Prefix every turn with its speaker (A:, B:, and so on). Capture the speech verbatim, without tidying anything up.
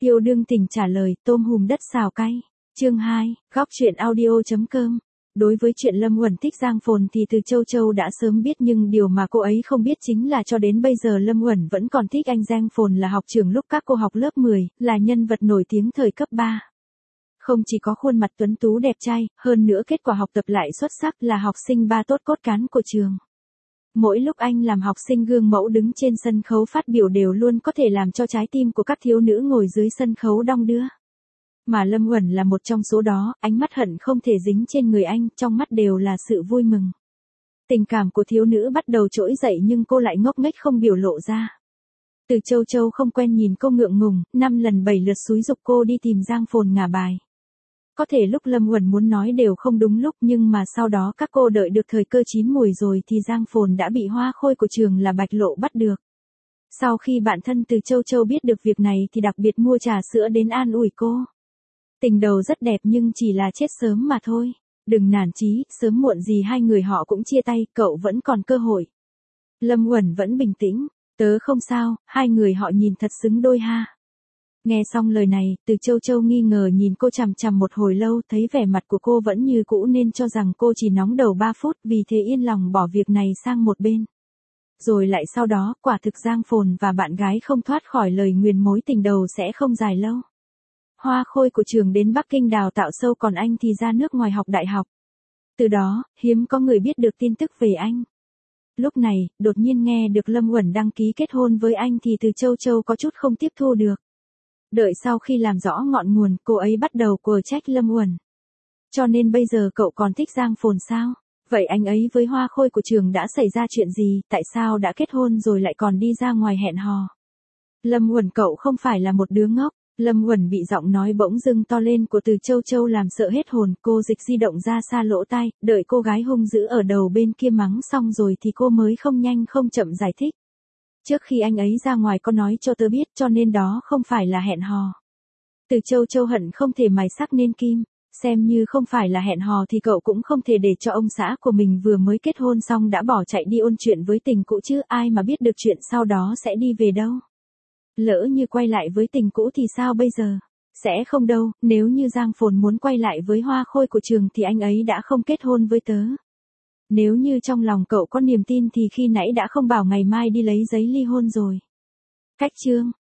A: Tiêu Đương Tình trả lời, tôm hùm đất xào cay. Chương hai, góc truyện audio.com. Đối với chuyện Lâm Uẩn thích Giang Phồn thì từ Châu Châu đã sớm biết, nhưng điều mà cô ấy không biết chính là cho đến bây giờ Lâm Uẩn vẫn còn thích anh Giang Phồn là học trưởng lúc các cô học lớp mười, là nhân vật nổi tiếng thời cấp ba. Không chỉ có khuôn mặt tuấn tú đẹp trai, hơn nữa kết quả học tập lại xuất sắc, là học sinh ba tốt cốt cán của trường. Mỗi lúc anh làm học sinh gương mẫu đứng trên sân khấu phát biểu đều luôn có thể làm cho trái tim của các thiếu nữ ngồi dưới sân khấu đong đưa. Mà Lâm Uẩn là một trong số đó, ánh mắt hận không thể dính trên người anh, trong mắt đều là sự vui mừng. Tình cảm của thiếu nữ bắt đầu trỗi dậy nhưng cô lại ngốc nghếch không biểu lộ ra. Từ Châu Châu không quen nhìn cô ngượng ngùng, năm lần bảy lượt xúi giục cô đi tìm Giang Phồn ngả bài. Có thể lúc Lâm Uẩn muốn nói đều không đúng lúc, nhưng mà sau đó các cô đợi được thời cơ chín mùi rồi thì Giang Phồn đã bị hoa khôi của trường là Bạch Lộ bắt được. Sau khi bạn thân từ Châu Châu biết được việc này thì đặc biệt mua trà sữa đến an ủi cô. Tình đầu rất đẹp nhưng chỉ là chết sớm mà thôi. Đừng nản chí, sớm muộn gì hai người họ cũng chia tay, cậu vẫn còn cơ hội. Lâm Uẩn vẫn bình tĩnh, tớ không sao, hai người họ nhìn thật xứng đôi ha. Nghe xong lời này, từ Châu Châu nghi ngờ nhìn cô chằm chằm một hồi lâu, thấy vẻ mặt của cô vẫn như cũ nên cho rằng cô chỉ nóng đầu ba phút, vì thế yên lòng bỏ việc này sang một bên. Rồi lại sau đó, quả thực Giang Phồn và bạn gái không thoát khỏi lời nguyền mối tình đầu sẽ không dài lâu. Hoa khôi của trường đến Bắc Kinh đào tạo sâu, còn anh thì ra nước ngoài học đại học. Từ đó, hiếm có người biết được tin tức về anh. Lúc này, đột nhiên nghe được Lâm Uẩn đăng ký kết hôn với anh thì từ Châu Châu có chút không tiếp thu được. Đợi sau khi làm rõ ngọn nguồn, cô ấy bắt đầu quở trách Lâm Uẩn. Cho nên bây giờ cậu còn thích Giang Phồn sao? Vậy anh ấy với hoa khôi của trường đã xảy ra chuyện gì, tại sao đã kết hôn rồi lại còn đi ra ngoài hẹn hò? Lâm Uẩn, cậu không phải là một đứa ngốc. Lâm Uẩn bị giọng nói bỗng dưng to lên của từ Châu Châu làm sợ hết hồn, cô dịch di động ra xa lỗ tai, đợi cô gái hung dữ ở đầu bên kia mắng xong rồi thì cô mới không nhanh không chậm giải thích. Trước khi anh ấy ra ngoài có nói cho tớ biết, cho nên đó không phải là hẹn hò. Từ Châu Châu hận không thể mài sắc nên kim, xem như không phải là hẹn hò thì cậu cũng không thể để cho ông xã của mình vừa mới kết hôn xong đã bỏ chạy đi ôn chuyện với tình cũ chứ, ai mà biết được chuyện sau đó sẽ đi về đâu. Lỡ như quay lại với tình cũ thì sao bây giờ? Sẽ không đâu, nếu như Giang Phồn muốn quay lại với hoa khôi của trường thì anh ấy đã không kết hôn với tớ. Nếu như trong lòng cậu có niềm tin thì khi nãy đã không bảo ngày mai đi lấy giấy ly hôn rồi. Cách chương,